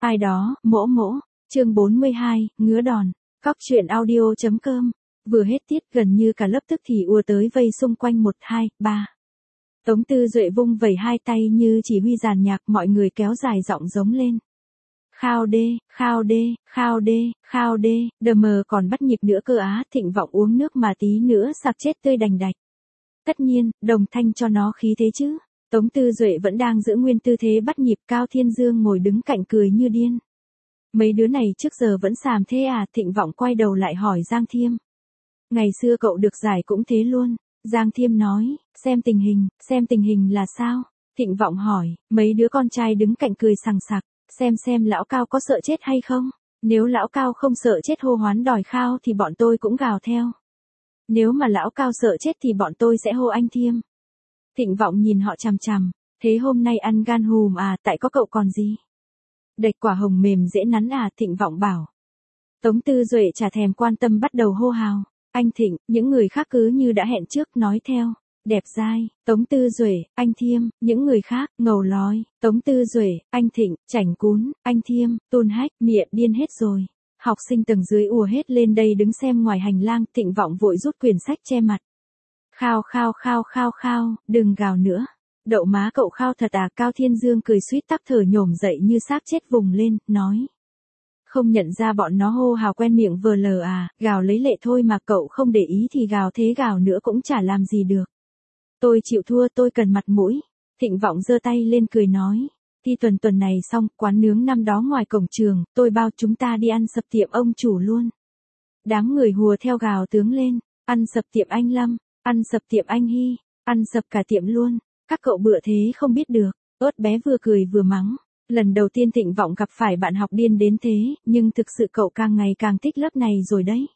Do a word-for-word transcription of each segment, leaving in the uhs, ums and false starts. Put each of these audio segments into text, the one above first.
Ai đó, mỗ mỗ, chương bốn mươi hai, ngứa đòn, cóc truyện audio.com, vừa hết tiết gần như cả lớp tức thì ùa tới vây xung quanh một hai, ba. Tống Tư Duệ vung vẩy hai tay như chỉ huy dàn nhạc, mọi người kéo dài giọng giống lên. Khao đê, khao đê, khao đê, khao đê, đờ mờ còn bắt nhịp nữa cơ á, Thịnh Vọng uống nước mà tí nữa sặc chết tươi đành đạch. Tất nhiên, đồng thanh cho nó khí thế chứ. Tống Tư Duệ vẫn đang giữ nguyên tư thế bắt nhịp, Cao Thiên Dương ngồi đứng cạnh cười như điên. Mấy đứa này trước giờ vẫn xàm thế à, Thịnh Vọng quay đầu lại hỏi Giang Thiêm. Ngày xưa cậu được giải cũng thế luôn. Giang Thiêm nói, xem tình hình, xem tình hình là sao? Thịnh Vọng hỏi, mấy đứa con trai đứng cạnh cười sằng sặc, xem xem lão Cao có sợ chết hay không? Nếu lão Cao không sợ chết hô hoán đòi khao thì bọn tôi cũng gào theo. Nếu mà lão Cao sợ chết thì bọn tôi sẽ hô anh Thiêm. Thịnh Vọng nhìn họ chằm chằm, thế hôm nay ăn gan hùm à, tại có cậu còn gì? Đạch quả hồng mềm dễ nắn à, Thịnh Vọng bảo. Tống Tư Duệ chả thèm quan tâm bắt đầu hô hào. Anh Thịnh, những người khác cứ như đã hẹn trước nói theo. Đẹp dai, Tống Tư Duệ, anh Thiêm, những người khác, ngầu lói, Tống Tư Duệ, anh Thịnh, chảnh cún, anh Thiêm, tôn hách, miệng điên hết rồi. Học sinh tầng dưới ùa hết lên đây đứng xem ngoài hành lang, Thịnh Vọng vội rút quyển sách che mặt. Khao khao khao khao khao, đừng gào nữa. Đậu má cậu khao thật à, Cao Thiên Dương cười suýt tắc thở nhổm dậy như xác chết vùng lên, nói. Không nhận ra bọn nó hô hào quen miệng vờ lờ à, gào lấy lệ thôi mà cậu không để ý thì gào thế gào nữa cũng chả làm gì được. Tôi chịu thua, tôi cần mặt mũi. Thịnh Vọng giơ tay lên cười nói. Thi tuần tuần này xong, quán nướng năm đó ngoài cổng trường, tôi bao chúng ta đi ăn sập tiệm ông chủ luôn. Đám người hùa theo gào tướng lên, ăn sập tiệm anh Lâm, ăn sập tiệm anh Hy, ăn sập cả tiệm luôn. Các cậu bựa thế không biết được. Ớt bé vừa cười vừa mắng. Lần đầu tiên Thịnh Vọng gặp phải bạn học điên đến thế, nhưng thực sự cậu càng ngày càng thích lớp này rồi đấy.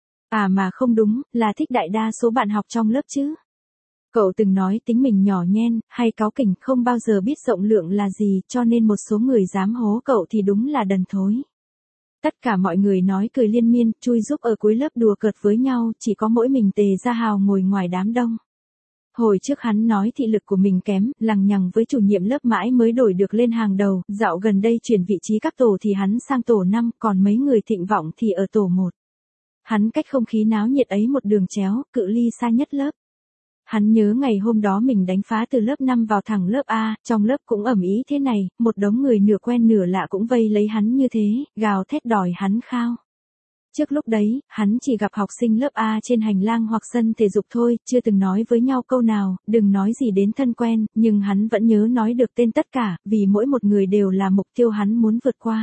À mà không đúng, là thích đại đa số bạn học trong lớp chứ. Cậu từng nói tính mình nhỏ nhen, hay cáu kỉnh, không bao giờ biết rộng lượng là gì, cho nên một số người dám hố cậu thì đúng là đần thối. Tất cả mọi người nói cười liên miên, chui giúp ở cuối lớp đùa cợt với nhau, chỉ có mỗi mình Tề Gia Hào ngồi ngoài đám đông. Hồi trước hắn nói thị lực của mình kém, lằng nhằng với chủ nhiệm lớp mãi mới đổi được lên hàng đầu, dạo gần đây chuyển vị trí các tổ thì hắn sang tổ năm, còn mấy người Thịnh Vọng thì ở tổ một. Hắn cách không khí náo nhiệt ấy một đường chéo, cự ly xa nhất lớp. Hắn nhớ ngày hôm đó mình đánh phá từ lớp năm vào thẳng lớp A, trong lớp cũng ầm ĩ thế này, một đống người nửa quen nửa lạ cũng vây lấy hắn như thế, gào thét đòi hắn khao. Trước lúc đấy, hắn chỉ gặp học sinh lớp A trên hành lang hoặc sân thể dục thôi, chưa từng nói với nhau câu nào, đừng nói gì đến thân quen, nhưng hắn vẫn nhớ nói được tên tất cả, vì mỗi một người đều là mục tiêu hắn muốn vượt qua.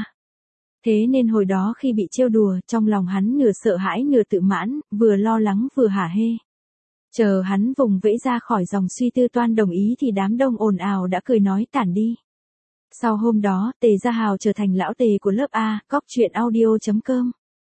Thế nên hồi đó khi bị trêu đùa, trong lòng hắn nửa sợ hãi nửa tự mãn, vừa lo lắng vừa hả hê. Chờ hắn vùng vẫy ra khỏi dòng suy tư toan đồng ý thì đám đông ồn ào đã cười nói tản đi. Sau hôm đó, Tề Gia Hào trở thành lão Tề của lớp A, cóc truyện audio.com.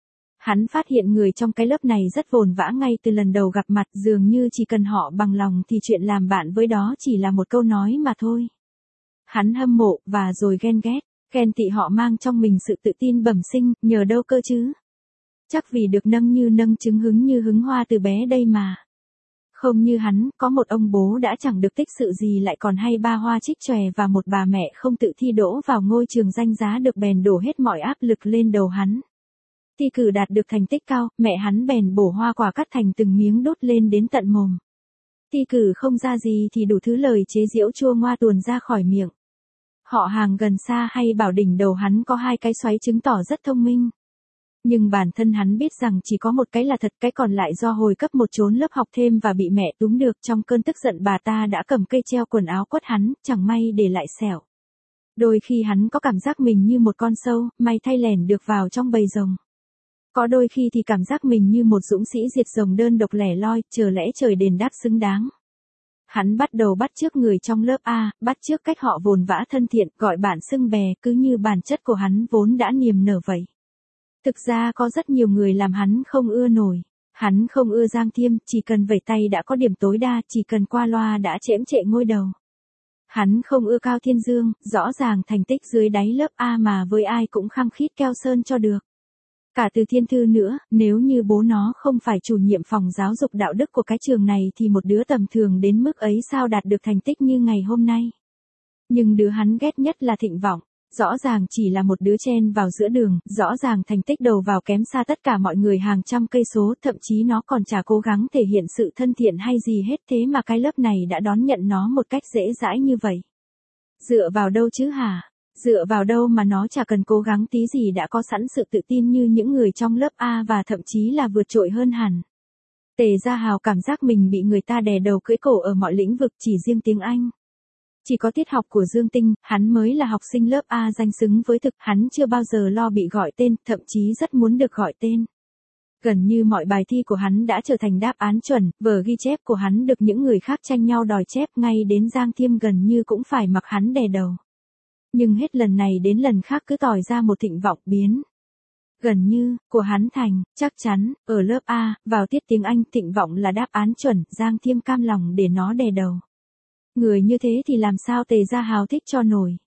Hắn phát hiện người trong cái lớp này rất vồn vã ngay từ lần đầu gặp mặt, dường như chỉ cần họ bằng lòng thì chuyện làm bạn với đó chỉ là một câu nói mà thôi. Hắn hâm mộ, và rồi ghen ghét, ghen tị họ mang trong mình sự tự tin bẩm sinh, nhờ đâu cơ chứ? Chắc vì được nâng như nâng trứng hứng như hứng hoa từ bé đây mà. Không như hắn, có một ông bố đã chẳng được tích sự gì lại còn hay ba hoa trích chòe và một bà mẹ không tự thi đỗ vào ngôi trường danh giá được bèn đổ hết mọi áp lực lên đầu hắn. Thi cử đạt được thành tích cao, mẹ hắn bèn bổ hoa quả cắt thành từng miếng đốt lên đến tận mồm. Thi cử không ra gì thì đủ thứ lời chế giễu chua ngoa tuồn ra khỏi miệng. Họ hàng gần xa hay bảo đỉnh đầu hắn có hai cái xoáy chứng tỏ rất thông minh. Nhưng bản thân hắn biết rằng chỉ có một cái là thật, cái còn lại do hồi cấp một trốn lớp học thêm và bị mẹ túm được, trong cơn tức giận bà ta đã cầm cây treo quần áo quất hắn, chẳng may để lại sẹo. Đôi khi hắn có cảm giác mình như một con sâu, may thay lẻn được vào trong bầy rồng. Có đôi khi thì cảm giác mình như một dũng sĩ diệt rồng đơn độc lẻ loi, chờ lẽ trời đền đáp xứng đáng. Hắn bắt đầu bắt chước người trong lớp A, bắt chước cách họ vồn vã thân thiện, gọi bạn xưng bè, cứ như bản chất của hắn vốn đã niềm nở vậy. Thực ra có rất nhiều người làm hắn không ưa nổi. Hắn không ưa Giang Thiêm, chỉ cần vẩy tay đã có điểm tối đa, chỉ cần qua loa đã chễm trệ ngôi đầu. Hắn không ưa Cao Thiên Dương, rõ ràng thành tích dưới đáy lớp A mà với ai cũng khăng khít keo sơn cho được. Cả Từ Thiên Thư nữa, nếu như bố nó không phải chủ nhiệm phòng giáo dục đạo đức của cái trường này thì một đứa tầm thường đến mức ấy sao đạt được thành tích như ngày hôm nay. Nhưng đứa hắn ghét nhất là Thịnh Vọng. Rõ ràng chỉ là một đứa chen vào giữa đường, rõ ràng thành tích đầu vào kém xa tất cả mọi người hàng trăm cây số, thậm chí nó còn chả cố gắng thể hiện sự thân thiện hay gì hết, thế mà cái lớp này đã đón nhận nó một cách dễ dãi như vậy. Dựa vào đâu chứ hả? Dựa vào đâu mà nó chả cần cố gắng tí gì đã có sẵn sự tự tin như những người trong lớp A và thậm chí là vượt trội hơn hẳn. Tề Gia Hào cảm giác mình bị người ta đè đầu cưỡi cổ ở mọi lĩnh vực, chỉ riêng tiếng Anh. Chỉ có tiết học của Dương Tinh, hắn mới là học sinh lớp A danh xứng với thực, hắn chưa bao giờ lo bị gọi tên, thậm chí rất muốn được gọi tên. Gần như mọi bài thi của hắn đã trở thành đáp án chuẩn, vở ghi chép của hắn được những người khác tranh nhau đòi chép, ngay đến Giang Thiêm gần như cũng phải mặc hắn đè đầu. Nhưng hết lần này đến lần khác cứ tỏ ra một Thịnh Vọng biến. Gần như, của hắn thành, chắc chắn, ở lớp A, vào tiết tiếng Anh Thịnh Vọng là đáp án chuẩn, Giang Thiêm cam lòng để nó đè đầu. Người như thế thì làm sao Tề Gia Hào thích cho nổi.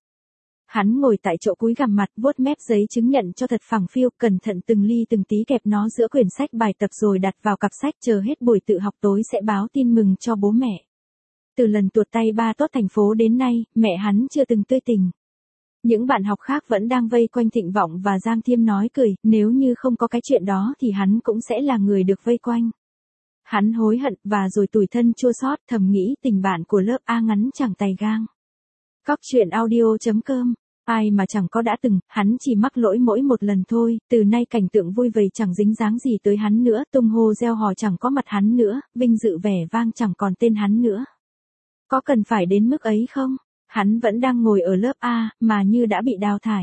Hắn ngồi tại chỗ cúi gằm mặt, vuốt mép giấy chứng nhận cho thật phẳng phiu, cẩn thận từng ly từng tí kẹp nó giữa quyển sách bài tập rồi đặt vào cặp sách, chờ hết buổi tự học tối sẽ báo tin mừng cho bố mẹ. Từ lần tuột tay ba tốt thành phố đến nay, mẹ hắn chưa từng tươi tỉnh. Những bạn học khác vẫn đang vây quanh Thịnh Vọng và Giang Thiêm nói cười, nếu như không có cái chuyện đó thì hắn cũng sẽ là người được vây quanh. Hắn hối hận và rồi tủi thân chua xót, thầm nghĩ tình bạn của lớp A ngắn chẳng tài gang. Cóc truyện audio chấm com, ai mà chẳng có đã từng, hắn chỉ mắc lỗi mỗi một lần thôi, từ nay cảnh tượng vui vầy chẳng dính dáng gì tới hắn nữa, tung hô reo hò chẳng có mặt hắn nữa, vinh dự vẻ vang chẳng còn tên hắn nữa. Có cần phải đến mức ấy không? Hắn vẫn đang ngồi ở lớp A, mà như đã bị đào thải.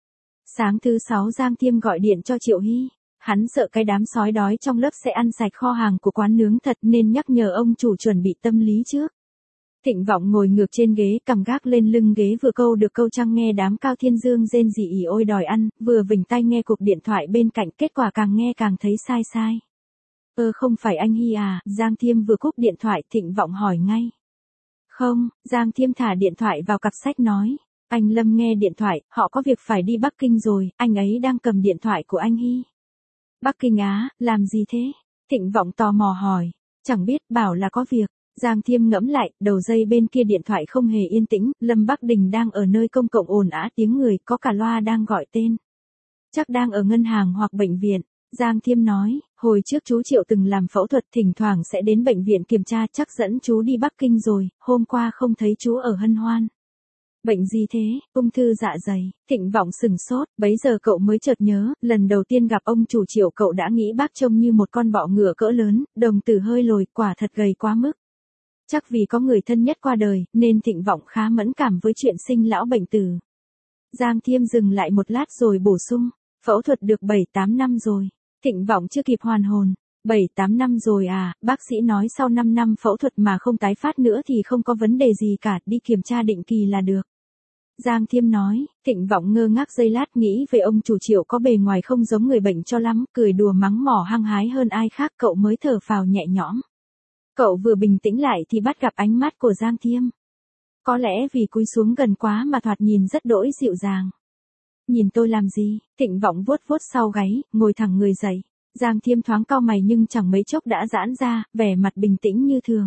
Sáng thứ sáu Giang Thiêm gọi điện cho Triệu Hy. Hắn sợ cái đám sói đói trong lớp sẽ ăn sạch kho hàng của quán nướng thật nên nhắc nhở ông chủ chuẩn bị tâm lý trước. Thịnh Vọng ngồi ngược trên ghế, cằm gác lên lưng ghế, vừa câu được câu trăng nghe đám Cao Thiên Dương rên rỉ ỉ ôi đòi ăn, vừa vểnh tai nghe cuộc điện thoại bên cạnh, kết quả càng nghe càng thấy sai sai. Ơ không phải anh Hy à? Giang Thiêm vừa cúp điện thoại, Thịnh Vọng hỏi ngay. Không, Giang Thiêm thả điện thoại vào cặp sách nói. Anh Lâm nghe điện thoại, họ có việc phải đi Bắc Kinh rồi, anh ấy đang cầm điện thoại của anh Hy. Bắc Kinh á, làm gì thế? Thịnh Vọng tò mò hỏi. Chẳng biết, bảo là có việc. Giang Thiêm ngẫm lại, đầu dây bên kia điện thoại không hề yên tĩnh, Lâm Bắc Đình đang ở nơi công cộng ồn ào tiếng người, có cả loa đang gọi tên. Chắc đang ở ngân hàng hoặc bệnh viện. Giang Thiêm nói, hồi trước chú Triệu từng làm phẫu thuật, thỉnh thoảng sẽ đến bệnh viện kiểm tra, chắc dẫn chú đi Bắc Kinh rồi, hôm qua không thấy chú ở Hân Hoan. Bệnh gì thế? Ung thư dạ dày. Thịnh Vọng sừng sốt, bấy giờ cậu mới chợt nhớ, lần đầu tiên gặp ông chủ Triệu cậu đã nghĩ bác trông như một con bọ ngựa cỡ lớn, đồng tử hơi lồi, quả thật gầy quá mức. Chắc vì có người thân nhất qua đời, nên Thịnh Vọng khá mẫn cảm với chuyện sinh lão bệnh tử. Giang Thiêm dừng lại một lát rồi bổ sung, phẫu thuật được bảy tám năm rồi. Thịnh Vọng chưa kịp hoàn hồn. bảy tám năm rồi à, bác sĩ nói sau năm năm phẫu thuật mà không tái phát nữa thì không có vấn đề gì cả, đi kiểm tra định kỳ là được. Giang Thiêm nói, Thịnh Vọng ngơ ngác giây lát nghĩ về ông chủ Triệu có bề ngoài không giống người bệnh cho lắm, cười đùa mắng mỏ hăng hái hơn ai khác, cậu mới thở phào nhẹ nhõm. Cậu vừa bình tĩnh lại thì bắt gặp ánh mắt của Giang Thiêm. Có lẽ vì cúi xuống gần quá mà thoạt nhìn rất đỗi dịu dàng. Nhìn tôi làm gì? Thịnh Vọng vuốt vuốt sau gáy, ngồi thẳng người dậy. Giang Thiêm thoáng cau mày nhưng chẳng mấy chốc đã giãn ra, vẻ mặt bình tĩnh như thường.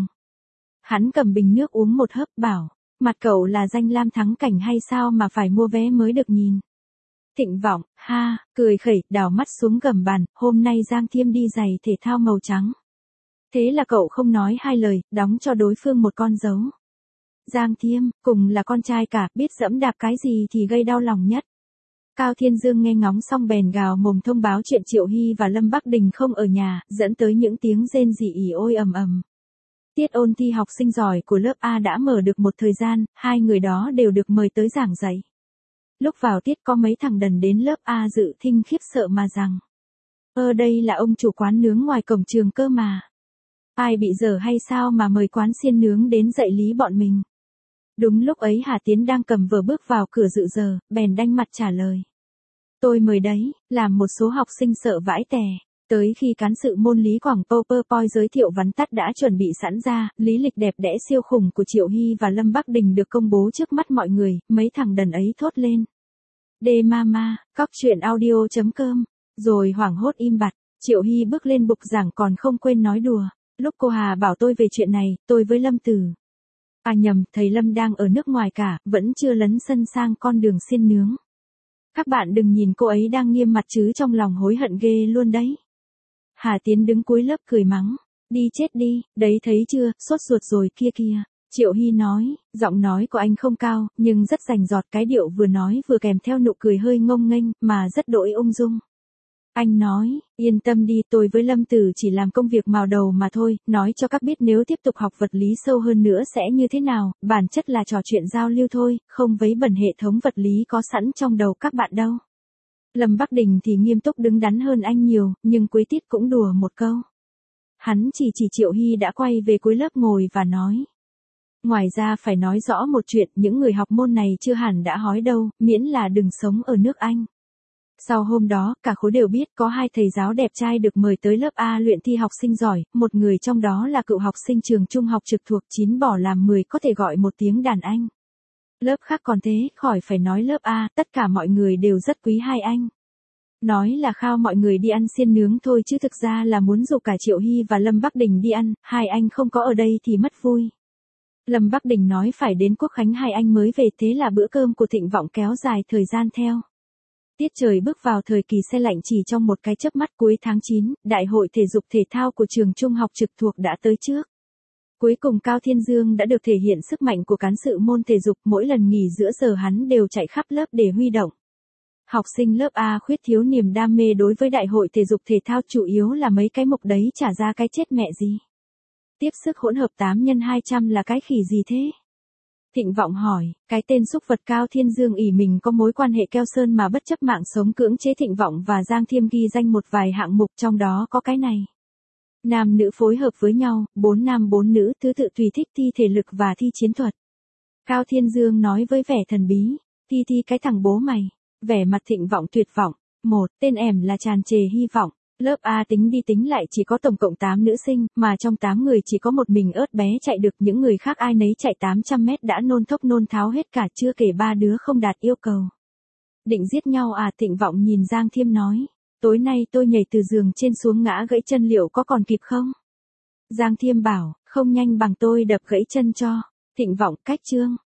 Hắn cầm bình nước uống một hớp, bảo, mặt cậu là danh lam thắng cảnh hay sao mà phải mua vé mới được nhìn? Thịnh Vọng, ha, cười khẩy, đảo mắt xuống gầm bàn, hôm nay Giang Thiêm đi giày thể thao màu trắng. Thế là cậu không nói hai lời, đóng cho đối phương một con dấu. Giang Thiêm, cùng là con trai cả, biết dẫm đạp cái gì thì gây đau lòng nhất. Cao Thiên Dương nghe ngóng xong bèn gào mồm thông báo chuyện Triệu Hy và Lâm Bắc Đình không ở nhà, dẫn tới những tiếng rên rỉ ỉ ôi ầm ầm. Tiết ôn thi học sinh giỏi của lớp A đã mở được một thời gian, hai người đó đều được mời tới giảng dạy. Lúc vào tiết có mấy thằng đần đến lớp A dự thinh khiếp sợ mà rằng. Ơ đây là ông chủ quán nướng ngoài cổng trường cơ mà. Ai bị dở hay sao mà mời quán xiên nướng đến dạy lý bọn mình. Đúng lúc ấy Hà Tiến đang cầm vở bước vào cửa dự giờ, bèn đanh mặt trả lời. Tôi mời đấy, làm một số học sinh sợ vãi tè. Tới khi cán sự môn Lý Quảng PowerPoint giới thiệu vắn tắt đã chuẩn bị sẵn ra, lý lịch đẹp đẽ siêu khủng của Triệu Hy và Lâm Bắc Đình được công bố trước mắt mọi người, mấy thằng đần ấy thốt lên. Đê mama, cóc truyện audio chấm com, rồi hoảng hốt im bặt, Triệu Hy bước lên bục giảng còn không quên nói đùa. Lúc cô Hà bảo tôi về chuyện này, tôi với Lâm Tử. À nhầm, thầy Lâm đang ở nước ngoài cả, vẫn chưa lấn sân sang con đường xiên nướng. Các bạn đừng nhìn cô ấy đang nghiêm mặt chứ trong lòng hối hận ghê luôn đấy. Hà Tiến đứng cuối lớp cười mắng. Đi chết đi, đấy thấy chưa, sốt ruột rồi kia kìa. Triệu Hy nói, giọng nói của anh không cao, nhưng rất rành rọt, cái điệu vừa nói vừa kèm theo nụ cười hơi ngông nghênh, mà rất đỗi ung dung. Anh nói, yên tâm đi, tôi với Lâm Tử chỉ làm công việc mào đầu mà thôi, nói cho các biết nếu tiếp tục học vật lý sâu hơn nữa sẽ như thế nào, bản chất là trò chuyện giao lưu thôi, không vấy bẩn hệ thống vật lý có sẵn trong đầu các bạn đâu. Lâm Bắc Đình thì nghiêm túc đứng đắn hơn anh nhiều, nhưng Quế Tiết cũng đùa một câu. Hắn chỉ chỉ Triệu Hy đã quay về cuối lớp ngồi và nói. Ngoài ra phải nói rõ một chuyện, những người học môn này chưa hẳn đã hói đâu, miễn là đừng sống ở nước Anh. Sau hôm đó, cả khối đều biết có hai thầy giáo đẹp trai được mời tới lớp A luyện thi học sinh giỏi, một người trong đó là cựu học sinh trường trung học trực thuộc chín bỏ làm mười có thể gọi một tiếng đàn anh. Lớp khác còn thế, khỏi phải nói lớp A, tất cả mọi người đều rất quý hai anh. Nói là khao mọi người đi ăn xiên nướng thôi chứ thực ra là muốn rủ cả Triệu Hy và Lâm Bắc Đình đi ăn, hai anh không có ở đây thì mất vui. Lâm Bắc Đình nói phải đến Quốc Khánh hai anh mới về, thế là bữa cơm của Thịnh Vọng kéo dài thời gian theo. Tiết trời bước vào thời kỳ se lạnh chỉ trong một cái chớp mắt. Cuối tháng chín, Đại hội thể dục thể thao của trường trung học trực thuộc đã tới trước. Cuối cùng Cao Thiên Dương đã được thể hiện sức mạnh của cán sự môn thể dục, mỗi lần nghỉ giữa giờ hắn đều chạy khắp lớp để huy động. Học sinh lớp A khuyết thiếu niềm đam mê đối với đại hội thể dục thể thao, chủ yếu là mấy cái mục đấy trả ra cái chết mẹ gì. Tiếp sức hỗn hợp tám nhân hai trăm là cái khỉ gì thế? Thịnh Vọng hỏi, cái tên xúc vật Cao Thiên Dương ỷ mình có mối quan hệ keo sơn mà bất chấp mạng sống cưỡng chế Thịnh Vọng và Giang Thiêm ghi danh một vài hạng mục, trong đó có cái này. Nam nữ phối hợp với nhau, bốn nam bốn nữ, thứ tự tùy thích thi thể lực và thi chiến thuật. Cao Thiên Dương nói với vẻ thần bí, thi thi cái thằng bố mày. Vẻ mặt Thịnh Vọng tuyệt vọng. Một, tên em là tràn trề hy vọng. Lớp A tính đi tính lại chỉ có tổng cộng tám nữ sinh, mà trong tám người chỉ có một mình ớt bé chạy được, những người khác ai nấy chạy tám trăm mét đã nôn thốc nôn tháo hết cả, chưa kể ba đứa không đạt yêu cầu. Định giết nhau à? Thịnh Vọng nhìn Giang Thiêm nói. Tối nay tôi nhảy từ giường trên xuống ngã gãy chân, liệu có còn kịp không? Giang Thiêm bảo, không nhanh bằng tôi đập gãy chân cho. Thịnh Vọng, cách chương.